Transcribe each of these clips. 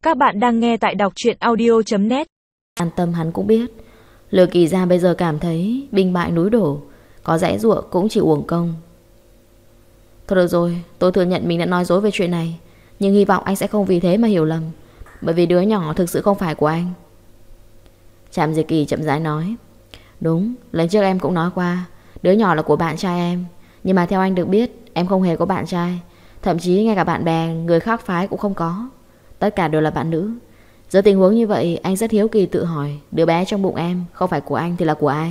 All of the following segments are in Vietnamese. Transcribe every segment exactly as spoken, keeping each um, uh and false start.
Các bạn đang nghe tại đọc truyện audio chấm net. An tâm hắn cũng biết Lừa Kỳ Gia bây giờ cảm thấy binh bại núi đổ, có giãy giụa cũng chỉ uổng công. Thôi được rồi, tôi thừa nhận mình đã nói dối về chuyện này, nhưng hy vọng anh sẽ không vì thế mà hiểu lầm, bởi vì đứa nhỏ thực sự không phải của anh. Trạm Diệt Kỳ chậm rãi nói. Đúng, lần trước em cũng nói qua, đứa nhỏ là của bạn trai em, nhưng mà theo anh được biết, em không hề có bạn trai. Thậm chí ngay cả bạn bè, người khác phái cũng không có. Tất cả đều là bạn nữ. Giữa tình huống như vậy, anh rất hiếu kỳ tự hỏi, đứa bé trong bụng em không phải của anh thì là của ai?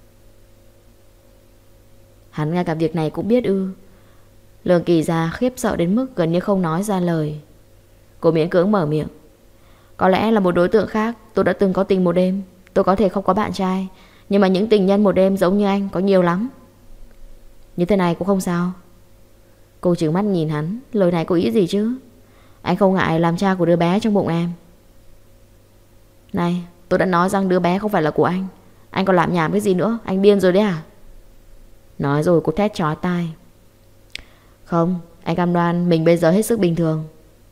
Hắn ngay cả việc này cũng biết ư? Lương Kỳ Gia khiếp sợ đến mức gần như không nói ra lời. Cô miễn cưỡng mở miệng. Có lẽ là một đối tượng khác. Tôi đã từng có tình một đêm. Tôi có thể không có bạn trai, nhưng mà những tình nhân một đêm giống như anh có nhiều lắm. Như thế này cũng không sao. Cô trừng mắt nhìn hắn. Lời này có ý gì chứ? Anh không ngại làm cha của đứa bé trong bụng em. Này, tôi đã nói rằng đứa bé không phải là của anh. Anh còn làm nhảm cái gì nữa? Anh điên rồi đấy à? Nói rồi cô thét chói tai. Không, anh cam đoan mình bây giờ hết sức bình thường.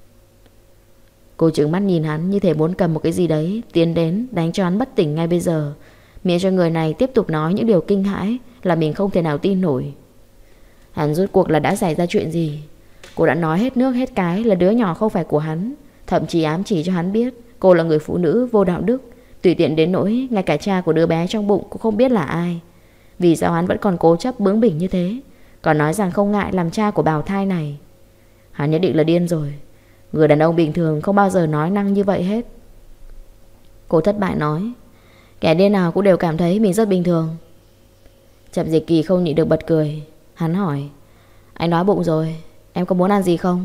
Cô trừng mắt nhìn hắn như thể muốn cầm một cái gì đấy tiến đến đánh cho hắn bất tỉnh ngay bây giờ, miễn cho người này tiếp tục nói những điều kinh hãi là mình không thể nào tin nổi. Hắn rốt cuộc là đã xảy ra chuyện gì? Cô đã nói hết nước hết cái là đứa nhỏ không phải của hắn, thậm chí ám chỉ cho hắn biết cô là người phụ nữ vô đạo đức, tùy tiện đến nỗi ngay cả cha của đứa bé trong bụng cũng không biết là ai. Vì sao hắn vẫn còn cố chấp bướng bỉnh như thế, còn nói rằng không ngại làm cha của bào thai này? Hắn nhất định là điên rồi. Người đàn ông bình thường không bao giờ nói năng như vậy hết. Cô thất bại nói. Kẻ điên nào cũng đều cảm thấy mình rất bình thường. Trạm Diệt Kỳ không nhịn được bật cười. Hắn hỏi. Anh đói bụng rồi, em có muốn ăn gì không?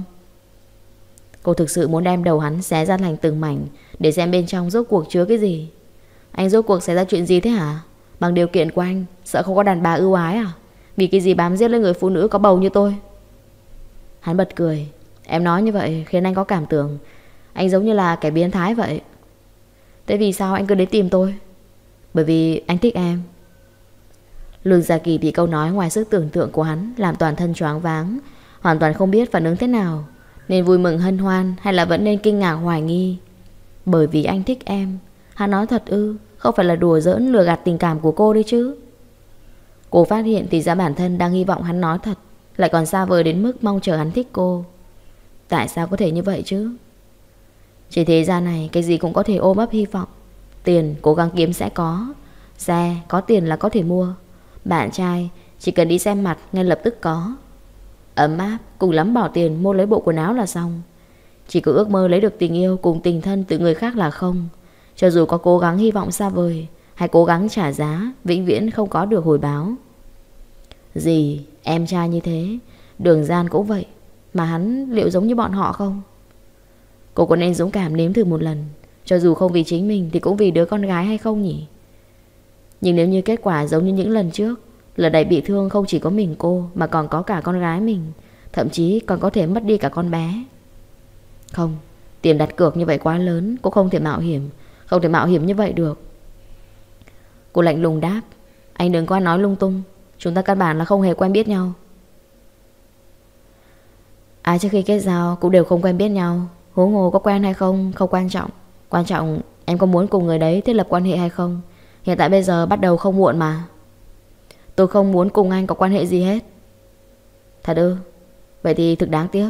Cô thực sự muốn đem đầu hắn xé ra thành từng mảnh để xem bên trong rốt cuộc chứa cái gì. Anh rốt cuộc xảy ra chuyện gì thế hả? Bằng điều kiện của anh, sợ không có đàn bà ưu ái à? Vì cái gì bám giết lên người phụ nữ có bầu như tôi? Hắn bật cười. Em nói như vậy khiến anh có cảm tưởng anh giống như là kẻ biến thái vậy. Thế vì sao anh cứ đến tìm tôi? Bởi vì anh thích em. Lương Gia Kỳ bị câu nói ngoài sức tưởng tượng của hắn làm toàn thân choáng váng, hoàn toàn không biết phản ứng thế nào, nên vui mừng hân hoan hay là vẫn nên kinh ngạc hoài nghi. Bởi vì anh thích em. Hắn nói thật ư? Không phải là đùa giỡn lừa gạt tình cảm của cô đấy chứ? Cô phát hiện thì ra bản thân đang hy vọng hắn nói thật, lại còn xa vời đến mức mong chờ hắn thích cô. Tại sao có thể như vậy chứ? Trên thế gian này cái gì cũng có thể ôm ấp hy vọng. Tiền cố gắng kiếm sẽ có. Xe có tiền là có thể mua. Bạn trai chỉ cần đi xem mặt ngay lập tức có. Ấm áp cùng lắm bỏ tiền mua lấy bộ quần áo là xong. Chỉ có ước mơ lấy được tình yêu cùng tình thân từ người khác là không. Cho dù có cố gắng hy vọng xa vời hay cố gắng trả giá, vĩnh viễn không có được hồi báo. Gì em trai như thế, Đường Gian cũng vậy, mà hắn liệu giống như bọn họ không? Cô có nên dũng cảm nếm thử một lần, cho dù không vì chính mình thì cũng vì đứa con gái hay không nhỉ? Nhưng nếu như kết quả giống như những lần trước, lần này bị thương không chỉ có mình cô mà còn có cả con gái mình, thậm chí còn có thể mất đi cả con bé. Không, tiền đặt cược như vậy quá lớn, cô không thể mạo hiểm. Không thể mạo hiểm như vậy được. Cô lạnh lùng đáp. Anh đừng có nói lung tung. Chúng ta căn bản là không hề quen biết nhau. Ai trước khi kết giao cũng đều không quen biết nhau. Huống hồ có quen hay không không quan trọng. Quan trọng em có muốn cùng người đấy thiết lập quan hệ hay không. Hiện tại bây giờ bắt đầu không muộn mà. Tôi không muốn cùng anh có quan hệ gì hết. Thật ư? Vậy thì thực đáng tiếc.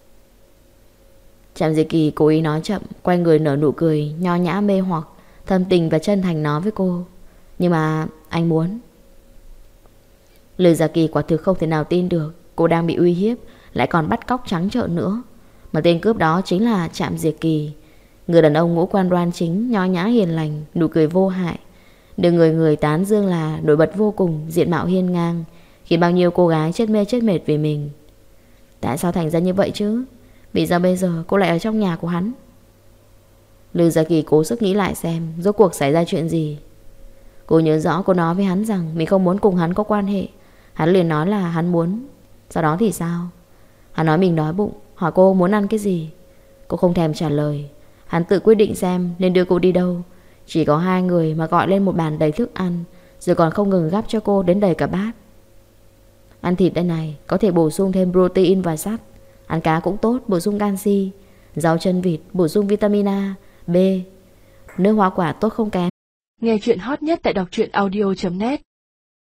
Trạm Diệt Kỳ cố ý nói chậm, quay người nở nụ cười nho nhã mê hoặc, thâm tình và chân thành nói với cô. Nhưng mà anh muốn. Lương Gia Kỳ quả thực không thể nào tin được cô đang bị uy hiếp, lại còn bắt cóc trắng trợn nữa. Mà tên cướp đó chính là Trạm Diệt Kỳ, người đàn ông ngũ quan đoan chính, nho nhã hiền lành, nụ cười vô hại, được người người tán dương là nổi bật vô cùng, diện mạo hiên ngang, khiến bao nhiêu cô gái chết mê chết mệt vì mình. Tại sao thành ra như vậy chứ? Vì sao bây giờ cô lại ở trong nhà của hắn? Lương Gia Kỳ cố sức nghĩ lại xem rốt cuộc xảy ra chuyện gì. Cô nhớ rõ cô nói với hắn rằng mình không muốn cùng hắn có quan hệ. Hắn liền nói là hắn muốn. Sau đó thì sao? Hắn nói mình đói bụng, hỏi cô muốn ăn cái gì. Cô không thèm trả lời. Hắn tự quyết định xem nên đưa cô đi đâu. Chỉ có hai người mà gọi lên một bàn đầy thức ăn, rồi còn không ngừng gắp cho cô đến đầy cả bát. Ăn thịt đây này, có thể bổ sung thêm protein và sắt. Ăn cá cũng tốt, bổ sung canxi. Rau chân vịt bổ sung vitamin A, B. Nước hoa quả tốt không kém. Nghe chuyện hot nhất tại đọc truyện audio chấm net.